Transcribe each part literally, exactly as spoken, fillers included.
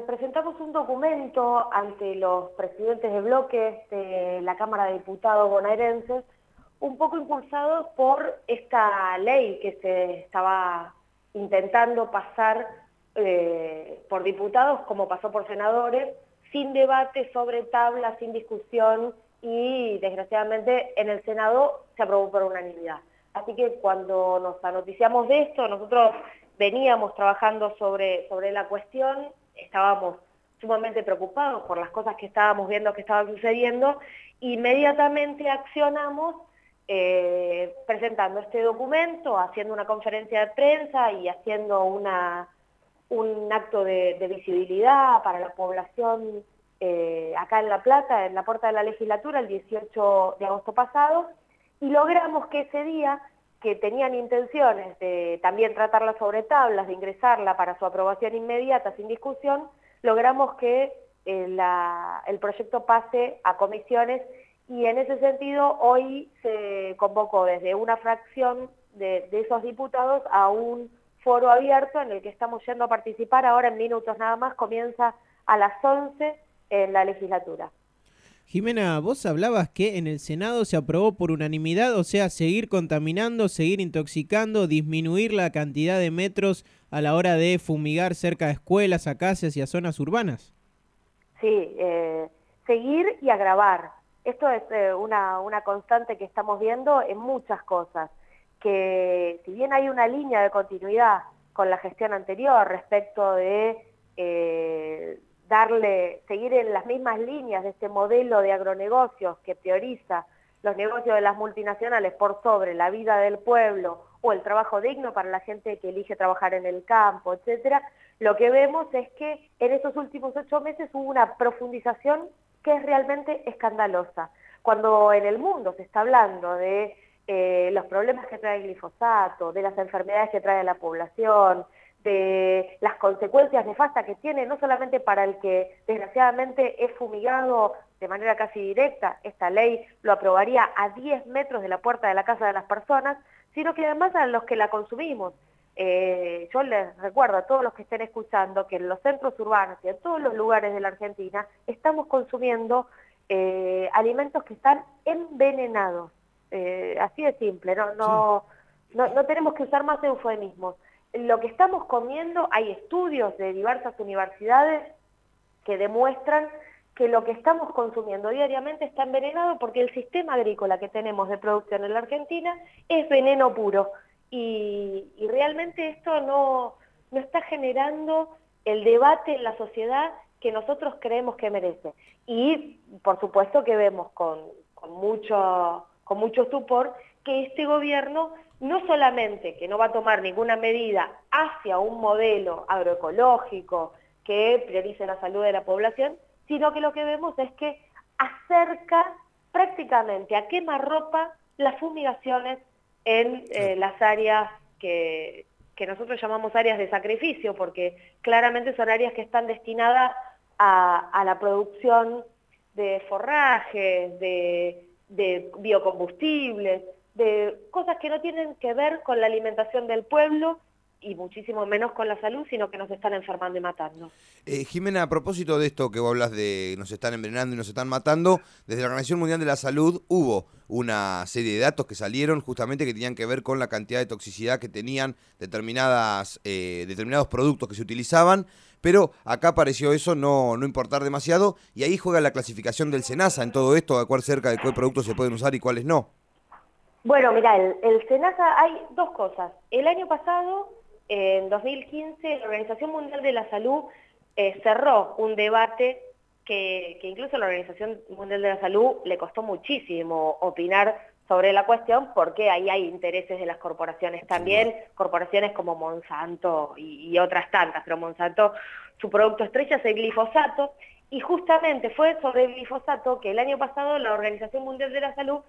eh, presentamos un documento ante los presidentes de bloques de la Cámara de Diputados bonaerenses, un poco impulsados por esta ley que se estaba intentando pasar eh, por diputados, como pasó por senadores, sin debate, sobre tabla, sin discusión, y desgraciadamente en el Senado se aprobó por unanimidad. Así que cuando nos anoticiamos de esto, nosotros veníamos trabajando sobre, sobre la cuestión, estábamos sumamente preocupados por las cosas que estábamos viendo que estaban sucediendo, inmediatamente accionamos eh, presentando este documento, haciendo una conferencia de prensa y haciendo una, un acto de, de visibilidad para la población eh, acá en La Plata, en la puerta de la legislatura, el dieciocho de agosto pasado, y logramos que ese día, que tenían intenciones de también tratarla sobre tablas, de ingresarla para su aprobación inmediata, sin discusión, logramos que eh, la, el proyecto pase a comisiones, y en ese sentido hoy se convocó desde una fracción de, de esos diputados a un foro abierto en el que estamos yendo a participar. Ahora en minutos nada más, comienza a las once en la legislatura. Jimena, vos hablabas que en el Senado se aprobó por unanimidad, o sea, seguir contaminando, seguir intoxicando, disminuir la cantidad de metros a la hora de fumigar cerca de escuelas, a casas y a zonas urbanas. Sí, eh, seguir y agravar. Esto es eh, una, una constante que estamos viendo en muchas cosas, que si bien hay una línea de continuidad con la gestión anterior respecto de eh, darle, seguir en las mismas líneas de este modelo de agronegocios que prioriza los negocios de las multinacionales por sobre la vida del pueblo o el trabajo digno para la gente que elige trabajar en el campo, etcétera, lo que vemos es que en estos últimos ocho meses hubo una profundización que es realmente escandalosa. Cuando en el mundo se está hablando de eh, los problemas que trae el glifosato, de las enfermedades que trae la población, de las consecuencias nefastas que tiene, no solamente para el que desgraciadamente es fumigado de manera casi directa, esta ley lo aprobaría a diez metros de la puerta de la casa de las personas, sino que además a los que la consumimos. Eh, yo les recuerdo a todos los que estén escuchando que en los centros urbanos y en todos los lugares de la Argentina estamos consumiendo eh, alimentos que están envenenados, eh, así de simple, no, no, sí. no, no tenemos que usar más eufemismos. Lo que estamos comiendo, hay estudios de diversas universidades que demuestran que lo que estamos consumiendo diariamente está envenenado porque el sistema agrícola que tenemos de producción en la Argentina es veneno puro. Y, y realmente esto no, no está generando el debate en la sociedad que nosotros creemos que merece. Y por supuesto que vemos con, con, mucho, con mucho estupor que este gobierno no solamente que no va a tomar ninguna medida hacia un modelo agroecológico que priorice la salud de la población, sino que lo que vemos es que acerca prácticamente a quemarropa las fumigaciones en eh, las áreas que, que nosotros llamamos áreas de sacrificio, porque claramente son áreas que están destinadas a, a la producción de forrajes, de, de biocombustibles, de cosas que no tienen que ver con la alimentación del pueblo y muchísimo menos con la salud, sino que nos están enfermando y matando. Eh, Jimena, a propósito de esto que vos hablas de nos están envenenando y nos están matando, desde la Organización Mundial de la Salud hubo una serie de datos que salieron justamente que tenían que ver con la cantidad de toxicidad que tenían determinadas, eh, determinados productos que se utilizaban, pero acá pareció eso no, no importar demasiado, y ahí juega la clasificación del SENASA en todo esto, a cuál cerca de cuál productos se pueden usar y cuáles no. Bueno, mira, el, el SENASA hay dos cosas. El año pasado, en dos mil quince, la Organización Mundial de la Salud eh, cerró un debate que, que incluso a la Organización Mundial de la Salud le costó muchísimo opinar sobre la cuestión, porque ahí hay intereses de las corporaciones también, corporaciones como Monsanto y, y otras tantas, pero Monsanto, su producto estrella es el glifosato, y justamente fue sobre el glifosato que el año pasado la Organización Mundial de la Salud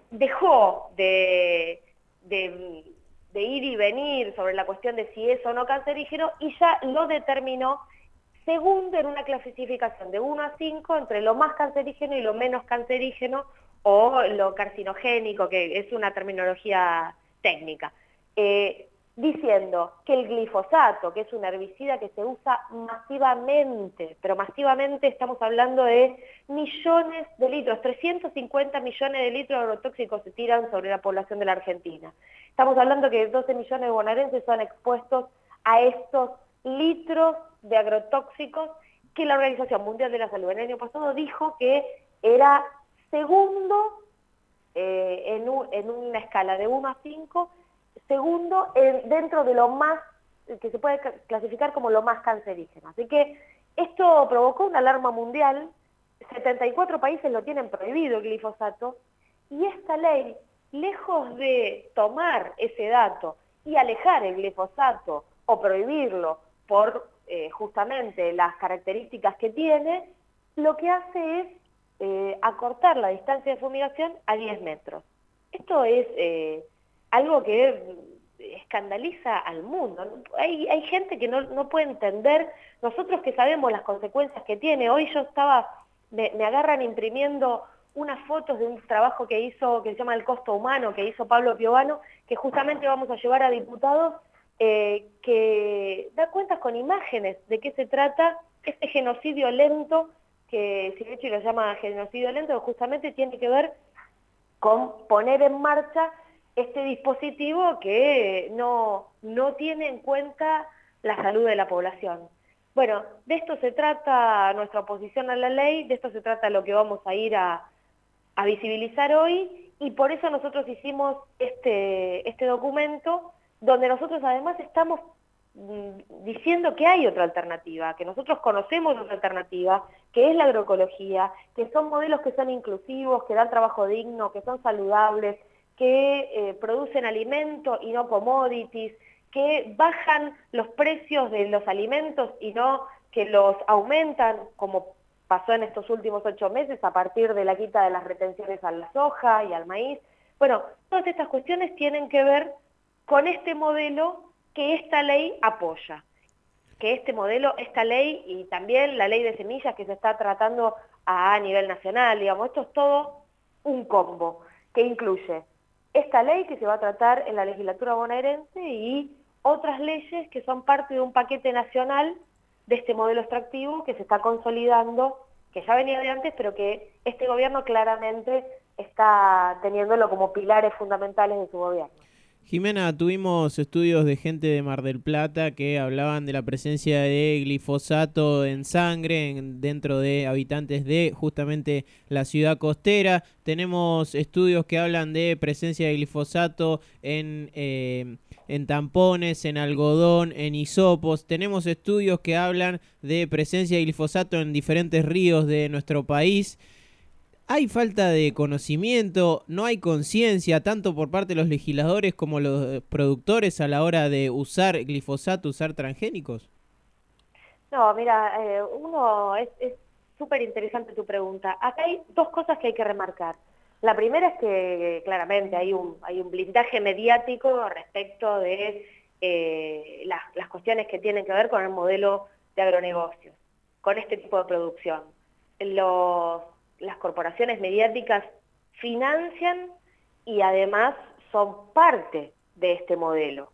dejó de, de, de ir y venir sobre la cuestión de si es o no cancerígeno, y ya lo determinó segundo en una clasificación de uno a cinco entre lo más cancerígeno y lo menos cancerígeno, o lo carcinogénico, que es una terminología técnica. Eh, diciendo que el glifosato, que es un herbicida que se usa masivamente, pero masivamente estamos hablando de millones de litros, trescientos cincuenta millones de litros de agrotóxicos se tiran sobre la población de la Argentina. Estamos hablando que doce millones de bonaerenses son expuestos a estos litros de agrotóxicos que la Organización Mundial de la Salud el año pasado dijo que era segundo eh, en, un, en una escala de uno a cinco, segundo en, dentro de lo más, que se puede clasificar como lo más cancerígeno. Así que esto provocó una alarma mundial, setenta y cuatro países lo tienen prohibido el glifosato, y esta ley, lejos de tomar ese dato y alejar el glifosato o prohibirlo por eh, justamente las características que tiene, lo que hace es eh, acortar la distancia de fumigación a diez metros. Esto es eh, algo que escandaliza al mundo. Hay, hay gente que no, no puede entender, nosotros que sabemos las consecuencias que tiene. Hoy yo estaba, me, me agarran imprimiendo unas fotos de un trabajo que hizo, que se llama El Costo Humano, que hizo Pablo Piovano, que justamente vamos a llevar a diputados, eh, que da cuentas con imágenes de qué se trata este genocidio lento, que Silvestri lo llama genocidio lento, que justamente tiene que ver con poner en marcha este dispositivo que no, no tiene en cuenta la salud de la población. Bueno, de esto se trata nuestra oposición a la ley, de esto se trata lo que vamos a ir a, a visibilizar hoy, y por eso nosotros hicimos este, este documento, donde nosotros además estamos mm, diciendo que hay otra alternativa, que nosotros conocemos otra alternativa, que es la agroecología, que son modelos que son inclusivos, que dan trabajo digno, que son saludables, que eh, producen alimentos y no commodities, que bajan los precios de los alimentos y no que los aumentan, como pasó en estos últimos ocho meses a partir de la quita de las retenciones a la soja y al maíz. Bueno, todas estas cuestiones tienen que ver con este modelo que esta ley apoya, que este modelo, esta ley y también la ley de semillas que se está tratando a, a nivel nacional, digamos, esto es todo un combo que incluye esta ley que se va a tratar en la legislatura bonaerense y otras leyes que son parte de un paquete nacional de este modelo extractivo que se está consolidando, que ya venía de antes, pero que este gobierno claramente está teniéndolo como pilares fundamentales de su gobierno. Jimena, tuvimos estudios de gente de Mar del Plata que hablaban de la presencia de glifosato en sangre en, dentro de habitantes de justamente la ciudad costera. Tenemos estudios que hablan de presencia de glifosato en, eh, en tampones, en algodón, en hisopos. Tenemos estudios que hablan de presencia de glifosato en diferentes ríos de nuestro país. Hay falta de conocimiento, no hay conciencia, tanto por parte de los legisladores como los productores a la hora de usar glifosato, usar transgénicos. No, mira, eh, uno, es súper interesante tu pregunta. Acá hay dos cosas que hay que remarcar. La primera es que claramente hay un, hay un blindaje mediático respecto de eh, las, las cuestiones que tienen que ver con el modelo de agronegocios, con este tipo de producción. Los... Las corporaciones mediáticas financian y además son parte de este modelo.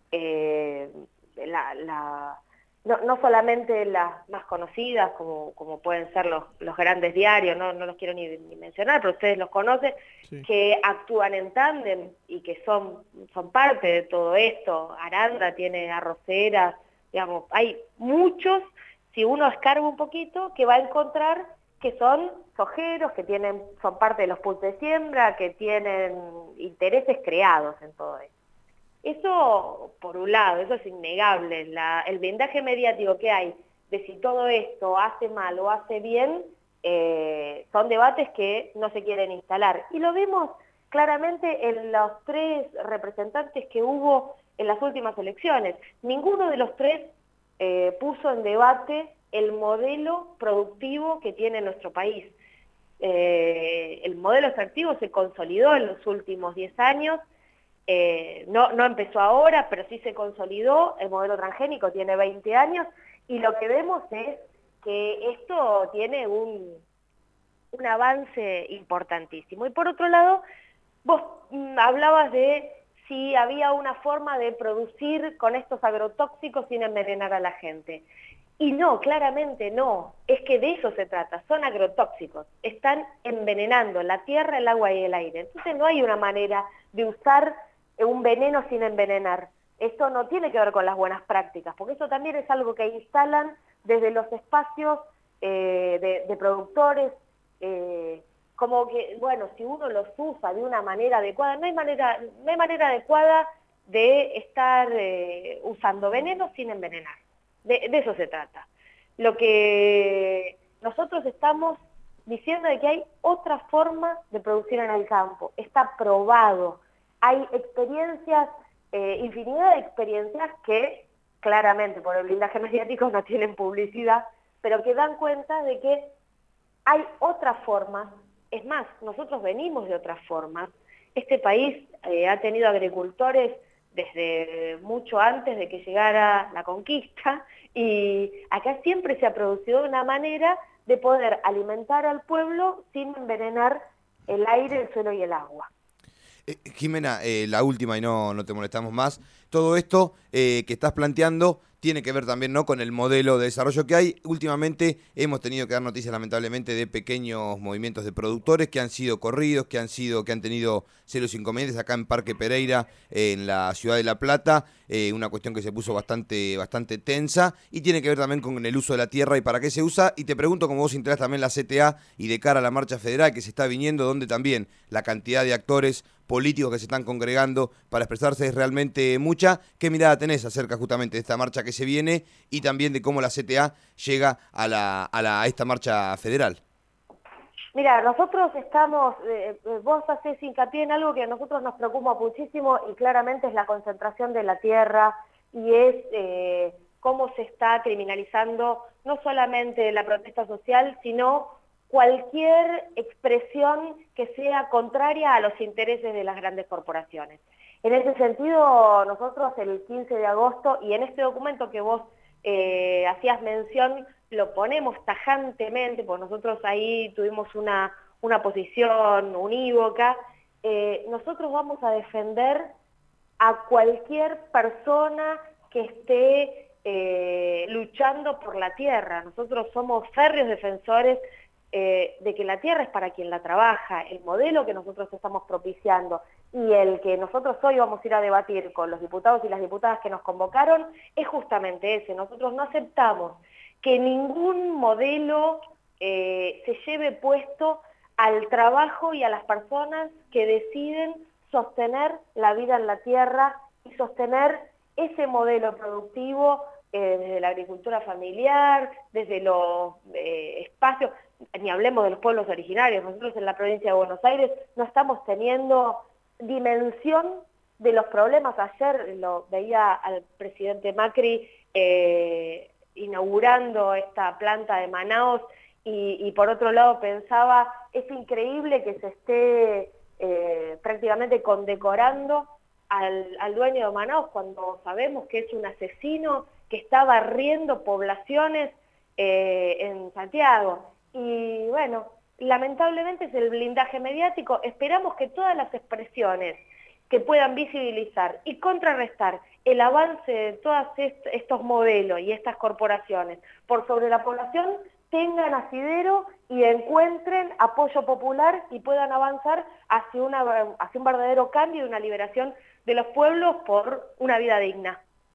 Eh, la, la, no, no solamente las más conocidas, como, como pueden ser los, los grandes diarios, no, no los quiero ni, ni mencionar, pero ustedes los conocen, sí, que actúan en tándem y que son, son parte de todo esto. Aranda tiene arroceras, digamos, hay muchos, si uno escarba un poquito, que va a encontrar que son sojeros, que tienen, son parte de los pools de siembra, que tienen intereses creados en todo esto. Eso, por un lado, eso es innegable. La, el blindaje mediático que hay de si todo esto hace mal o hace bien, eh, son debates que no se quieren instalar. Y lo vimos claramente en los tres representantes que hubo en las últimas elecciones. Ninguno de los tres eh, puso en debate el modelo productivo que tiene nuestro país. Eh, el modelo extractivo se consolidó en los últimos diez años, eh, no, no empezó ahora, pero sí se consolidó. El modelo transgénico tiene veinte años, y lo que vemos es que esto tiene un, un avance importantísimo. Y por otro lado, vos mm, hablabas de si había una forma de producir con estos agrotóxicos sin envenenar a la gente. Y no, claramente no, es que de eso se trata, son agrotóxicos, están envenenando la tierra, el agua y el aire. Entonces no hay una manera de usar un veneno sin envenenar. Esto no tiene que ver con las buenas prácticas, porque eso también es algo que instalan desde los espacios eh, de, de productores, eh, como que, bueno, si uno los usa de una manera adecuada, no hay manera, no hay manera adecuada de estar eh, usando veneno sin envenenar. De, de eso se trata. Lo que nosotros estamos diciendo es que hay otra forma de producir en el campo. Está probado. Hay experiencias, eh, infinidad de experiencias que claramente por el blindaje mediático no tienen publicidad, pero que dan cuenta de que hay otras formas. Es más, nosotros venimos de otras formas. Este país eh, ha tenido agricultores desde mucho antes de que llegara la conquista, y acá siempre se ha producido una manera de poder alimentar al pueblo sin envenenar el aire, el suelo y el agua. Eh, Jimena, eh, la última y no, no te molestamos más. Todo esto eh, que estás planteando tiene que ver también, ¿no?, con el modelo de desarrollo que hay. Últimamente hemos tenido que dar noticias, lamentablemente, de pequeños movimientos de productores que han sido corridos, que han sido, que han tenido serios inconvenientes acá en Parque Pereira, eh, en la ciudad de La Plata, eh, una cuestión que se puso bastante, bastante tensa, y tiene que ver también con el uso de la tierra y para qué se usa. Y te pregunto, como vos integrás también la C T A y de cara a la marcha federal que se está viniendo, donde también la cantidad de actores políticos que se están congregando para expresarse es realmente mucha. ¿Qué mirada tenés acerca justamente de esta marcha que se viene y también de cómo la C T A llega a, la, a, la, a esta marcha federal? Mira, nosotros estamos, eh, vos hacés hincapié en algo que a nosotros nos preocupa muchísimo y claramente es la concentración de la tierra y es eh, cómo se está criminalizando no solamente la protesta social, sino cualquier expresión que sea contraria a los intereses de las grandes corporaciones. En ese sentido, nosotros el quince de agosto, y en este documento que vos eh, hacías mención, lo ponemos tajantemente, porque nosotros ahí tuvimos una, una posición unívoca, eh, nosotros vamos a defender a cualquier persona que esté eh, luchando por la tierra. Nosotros somos férreos defensores Eh, de que la tierra es para quien la trabaja. El modelo que nosotros estamos propiciando y el que nosotros hoy vamos a ir a debatir con los diputados y las diputadas que nos convocaron es justamente ese. Nosotros no aceptamos que ningún modelo eh, se lleve puesto al trabajo y a las personas que deciden sostener la vida en la tierra y sostener ese modelo productivo eh, desde la agricultura familiar, desde los eh, espacios, ni hablemos de los pueblos originarios. Nosotros en la provincia de Buenos Aires no estamos teniendo dimensión de los problemas. Ayer lo veía al presidente Macri eh, inaugurando esta planta de Manaos y, y por otro lado pensaba, es increíble que se esté eh, prácticamente condecorando al, al dueño de Manaos cuando sabemos que es un asesino que está barriendo poblaciones eh, en Santiago. Y bueno, lamentablemente es el blindaje mediático. Esperamos que todas las expresiones que puedan visibilizar y contrarrestar el avance de todos est estos modelos y estas corporaciones por sobre la población tengan asidero y encuentren apoyo popular y puedan avanzar hacia, una, hacia un verdadero cambio y una liberación de los pueblos por una vida digna.